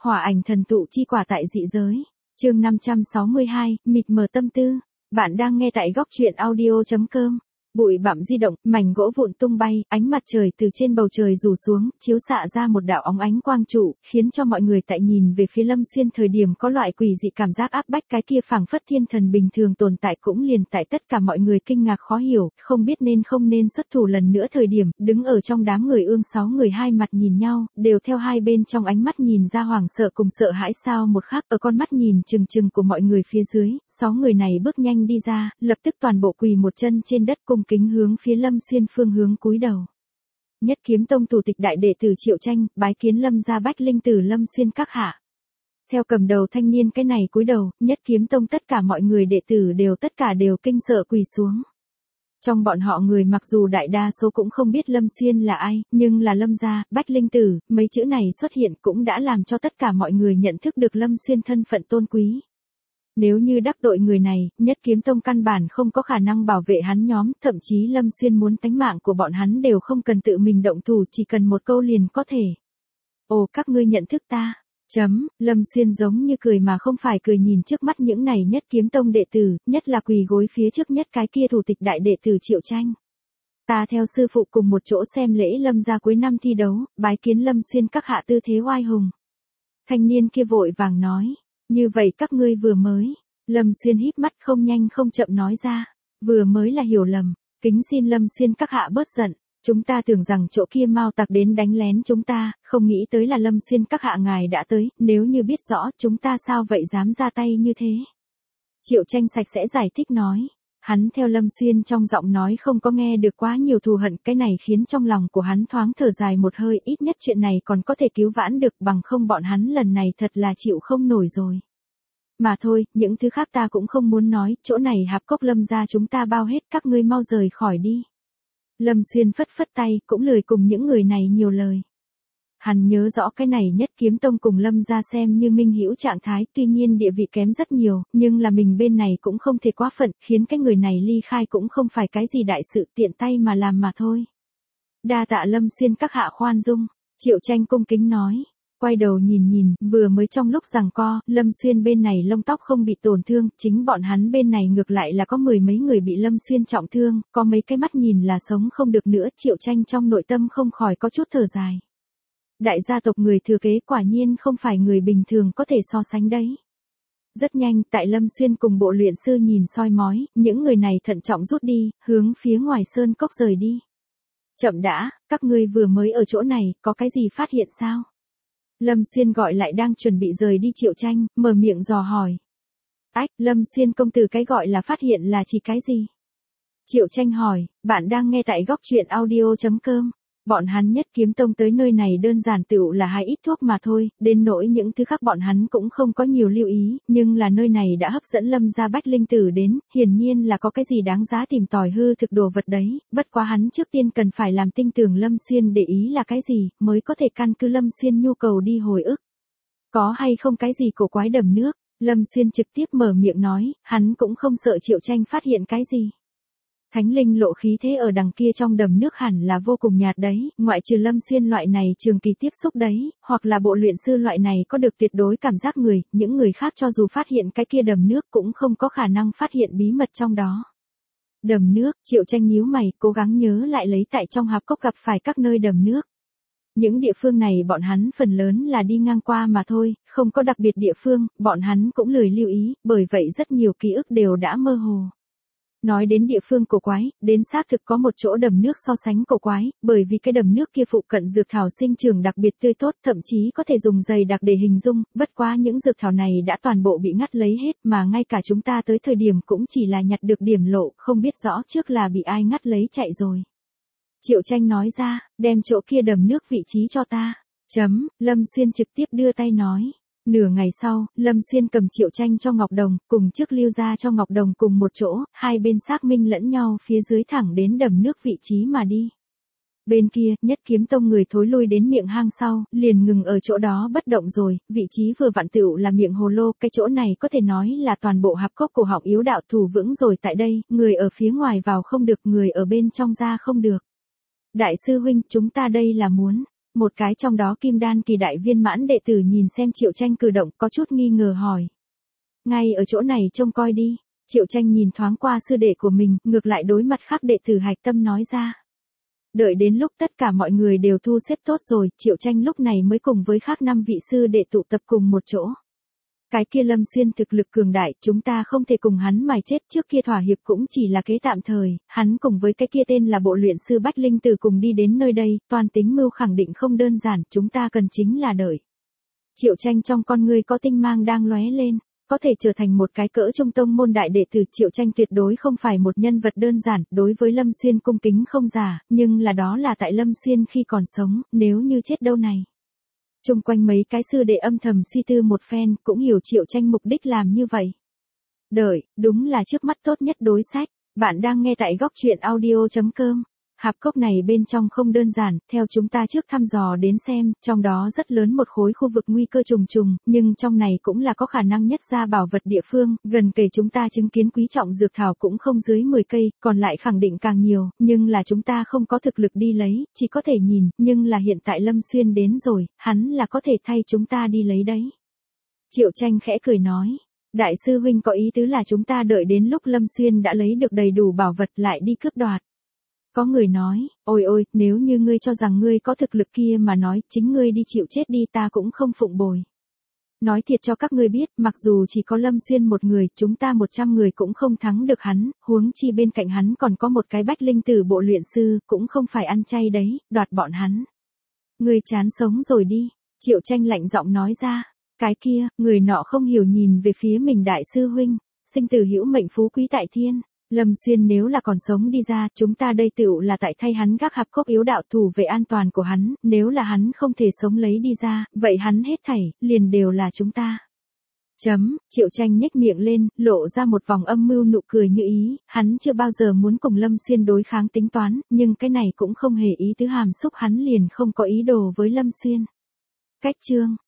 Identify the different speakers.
Speaker 1: Hỏa ảnh thần tụ chi quả tại dị giới. Chương 562, mịt mờ tâm tư. Bạn đang nghe tại góc truyện audio.com. Bụi bặm di động, mảnh gỗ vụn tung bay, ánh mặt trời từ trên bầu trời rủ xuống, chiếu xạ ra một đạo óng ánh quang trụ, khiến cho mọi người tại nhìn về phía Lâm Xuyên thời điểm có loại quỷ dị cảm giác áp bách, cái kia phảng phất thiên thần bình thường tồn tại cũng liền tại tất cả mọi người kinh ngạc khó hiểu, không biết nên không nên xuất thủ lần nữa thời điểm, đứng ở trong đám người ương 6 người hai mặt nhìn nhau, đều theo hai bên trong ánh mắt nhìn ra hoảng sợ cùng sợ hãi sao một khắc, ở con mắt nhìn chừng chừng của mọi người phía dưới, 6 người này bước nhanh đi ra, lập tức toàn bộ quỳ một chân trên đất cung kính hướng phía Lâm Xuyên phương hướng cúi đầu. Nhất Kiếm Tông thủ tịch đại đệ tử Triệu Tranh, bái kiến Lâm gia Bách Linh tử Lâm Xuyên các hạ. Theo cầm đầu thanh niên cái này cúi đầu, Nhất Kiếm Tông tất cả mọi người đệ tử tất cả đều kinh sợ quỳ xuống. Trong bọn họ người mặc dù đại đa số cũng không biết Lâm Xuyên là ai, nhưng là Lâm gia Bách Linh tử, mấy chữ này xuất hiện cũng đã làm cho tất cả mọi người nhận thức được Lâm Xuyên thân phận tôn quý. Nếu như đắc tội người này, Nhất Kiếm Tông căn bản không có khả năng bảo vệ hắn nhóm, thậm chí Lâm Xuyên muốn tánh mạng của bọn hắn đều không cần tự mình động thủ, chỉ cần một câu liền có thể. Ồ, các ngươi nhận thức ta. Lâm Xuyên giống như cười mà không phải cười nhìn trước mắt những này Nhất Kiếm Tông đệ tử, nhất là quỳ gối phía trước nhất cái kia thủ tịch đại đệ tử Triệu Tranh. Ta theo sư phụ cùng một chỗ xem lễ Lâm gia cuối năm thi đấu, bái kiến Lâm Xuyên các hạ tư thế oai hùng. Thanh niên kia vội vàng nói. Như vậy các ngươi vừa mới, Lâm Xuyên híp mắt không nhanh không chậm nói ra, vừa mới là hiểu lầm, kính xin Lâm Xuyên các hạ bớt giận, chúng ta tưởng rằng chỗ kia Mao tặc đến đánh lén chúng ta, không nghĩ tới là Lâm Xuyên các hạ ngài đã tới, nếu như biết rõ chúng ta sao vậy dám ra tay như thế. Triệu Tranh sạch sẽ giải thích nói, hắn theo Lâm Xuyên trong giọng nói không có nghe được quá nhiều thù hận, cái này khiến trong lòng của hắn thoáng thở dài một hơi, ít nhất chuyện này còn có thể cứu vãn được, bằng không bọn hắn lần này thật là chịu không nổi rồi. Mà thôi, những thứ khác ta cũng không muốn nói, chỗ này hạp cốc Lâm gia chúng ta bao hết, các ngươi mau rời khỏi đi. Lâm Xuyên phất phất tay, cũng lười cùng những người này nhiều lời. Hắn nhớ rõ cái này Nhất Kiếm Tông cùng Lâm gia xem như minh hữu trạng thái, tuy nhiên địa vị kém rất nhiều, nhưng là mình bên này cũng không thể quá phận, khiến cái người này ly khai cũng không phải cái gì đại sự, tiện tay mà làm mà thôi. Đa tạ Lâm Xuyên các hạ khoan dung, Triệu Tranh cung kính nói. Quay đầu nhìn, vừa mới trong lúc giằng co, Lâm Xuyên bên này lông tóc không bị tổn thương, chính bọn hắn bên này ngược lại là có mười mấy người bị Lâm Xuyên trọng thương, có mấy cái mắt nhìn là sống không được nữa, Triệu Tranh trong nội tâm không khỏi có chút thở dài. Đại gia tộc người thừa kế quả nhiên không phải người bình thường có thể so sánh đấy. Rất nhanh, tại Lâm Xuyên cùng bộ luyện sư nhìn soi mói, những người này thận trọng rút đi, hướng phía ngoài sơn cốc rời đi. Chậm đã, các ngươi vừa mới ở chỗ này, có cái gì phát hiện sao? Lâm Xuyên gọi lại đang chuẩn bị rời đi Triệu Tranh, mở miệng dò hỏi. Lâm Xuyên công tử cái gọi là phát hiện là chỉ cái gì? Triệu Tranh hỏi, bạn đang nghe tại góc truyện audio.com. Bọn hắn Nhất Kiếm Tông tới nơi này đơn giản tựu là hai ít thuốc mà thôi, đến nỗi những thứ khác bọn hắn cũng không có nhiều lưu ý, nhưng là nơi này đã hấp dẫn Lâm gia Bách Linh tử đến, hiển nhiên là có cái gì đáng giá tìm tòi hư thực đồ vật đấy, bất quá hắn trước tiên cần phải làm tinh tường Lâm Xuyên để ý là cái gì, mới có thể căn cứ Lâm Xuyên nhu cầu đi hồi ức. Có hay không cái gì cổ quái đầm nước, Lâm Xuyên trực tiếp mở miệng nói, hắn cũng không sợ Triệu Tranh phát hiện cái gì. Thánh linh lộ khí thế ở đằng kia trong đầm nước hẳn là vô cùng nhạt đấy, ngoại trừ Lâm Xuyên loại này trường kỳ tiếp xúc đấy, hoặc là bộ luyện sư loại này có được tuyệt đối cảm giác người, những người khác cho dù phát hiện cái kia đầm nước cũng không có khả năng phát hiện bí mật trong đó. Đầm nước, Triệu Tranh nhíu mày, cố gắng nhớ lại lấy tại trong hạp cốc gặp phải các nơi đầm nước. Những địa phương này bọn hắn phần lớn là đi ngang qua mà thôi, không có đặc biệt địa phương, bọn hắn cũng lười lưu ý, bởi vậy rất nhiều ký ức đều đã mơ hồ. Nói đến địa phương cổ quái, đến xác thực có một chỗ đầm nước so sánh cổ quái, bởi vì cái đầm nước kia phụ cận dược thảo sinh trưởng đặc biệt tươi tốt, thậm chí có thể dùng dày đặc để hình dung, bất quá những dược thảo này đã toàn bộ bị ngắt lấy hết, mà ngay cả chúng ta tới thời điểm cũng chỉ là nhặt được điểm lộ, không biết rõ trước là bị ai ngắt lấy chạy rồi. Triệu Tranh nói ra, đem chỗ kia đầm nước vị trí cho ta. Lâm Xuyên trực tiếp đưa tay nói. Nửa ngày sau, Lâm Xuyên cầm Triệu Tranh cho Ngọc Đồng, cùng trước Lưu gia cho Ngọc Đồng cùng một chỗ, hai bên xác minh lẫn nhau phía dưới thẳng đến đầm nước vị trí mà đi. Bên kia, Nhất Kiếm Tông người thối lui đến miệng hang sau, liền ngừng ở chỗ đó bất động rồi, vị trí vừa vặn tựu là miệng hồ lô, cái chỗ này có thể nói là toàn bộ hạp cốc cổ họng yếu đạo thủ vững rồi tại đây, người ở phía ngoài vào không được, người ở bên trong ra không được. Đại sư huynh, chúng ta đây là muốn Một cái trong đó kim đan kỳ đại viên mãn đệ tử nhìn xem Triệu Tranh cử động có chút nghi ngờ hỏi. Ngay ở chỗ này trông coi đi. Triệu Tranh nhìn thoáng qua sư đệ của mình, ngược lại đối mặt khác đệ tử hạch tâm nói ra. Đợi đến lúc tất cả mọi người đều thu xếp tốt rồi, Triệu Tranh lúc này mới cùng với khác 5 vị sư đệ tụ tập cùng một chỗ. Cái kia Lâm Xuyên thực lực cường đại, chúng ta không thể cùng hắn mài chết, trước kia thỏa hiệp cũng chỉ là kế tạm thời, hắn cùng với cái kia tên là bộ luyện sư Bách Linh Tử cùng đi đến nơi đây, toàn tính mưu khẳng định không đơn giản, chúng ta cần chính là đợi. Triệu Tranh trong con ngươi có tinh mang đang lóe lên. Có thể trở thành một cái cỡ trung tông môn đại đệ tử, Triệu Tranh tuyệt đối không phải một nhân vật đơn giản, đối với Lâm Xuyên cung kính không giả, nhưng là đó là tại Lâm Xuyên khi còn sống, nếu như chết đâu này. Chung quanh mấy cái sư đệ âm thầm suy tư một phen, cũng hiểu Triệu Tranh mục đích làm như vậy. Đợi, đúng là trước mắt tốt nhất đối sách, bạn đang nghe tại góc truyện audio.com. Hạp cốc này bên trong không đơn giản, theo chúng ta trước thăm dò đến xem, trong đó rất lớn một khối khu vực nguy cơ trùng trùng, nhưng trong này cũng là có khả năng nhất ra bảo vật địa phương, gần kề chúng ta chứng kiến quý trọng dược thảo cũng không dưới 10 cây, còn lại khẳng định càng nhiều, nhưng là chúng ta không có thực lực đi lấy, chỉ có thể nhìn, nhưng là hiện tại Lâm Xuyên đến rồi, hắn là có thể thay chúng ta đi lấy đấy. Triệu Tranh khẽ cười nói. Đại sư huynh có ý tứ là chúng ta đợi đến lúc Lâm Xuyên đã lấy được đầy đủ bảo vật lại đi cướp đoạt. Có người nói, ôi ôi, nếu như ngươi cho rằng ngươi có thực lực kia mà nói, chính ngươi đi chịu chết đi, ta cũng không phụng bồi. Nói thiệt cho các ngươi biết, mặc dù chỉ có Lâm Xuyên một người, chúng ta 100 người cũng không thắng được hắn, huống chi bên cạnh hắn còn có một cái Bách Linh Tử bộ luyện sư, cũng không phải ăn chay đấy, đoạt bọn hắn. Ngươi chán sống rồi đi, Triệu Tranh lạnh giọng nói ra. Cái kia, người nọ không hiểu nhìn về phía mình đại sư huynh, sinh tử hữu mệnh phú quý tại thiên. Lâm Xuyên nếu là còn sống đi ra, chúng ta đây tựu là tại thay hắn gác hạp cốc yếu đạo thủ về an toàn của hắn, nếu là hắn không thể sống lấy đi ra, vậy hắn hết thảy, liền đều là chúng ta. Triệu Tranh nhếch miệng lên, lộ ra một vòng âm mưu nụ cười như ý, hắn chưa bao giờ muốn cùng Lâm Xuyên đối kháng tính toán, nhưng cái này cũng không hề ý tứ hàm xúc hắn liền không có ý đồ với Lâm Xuyên. Cách chương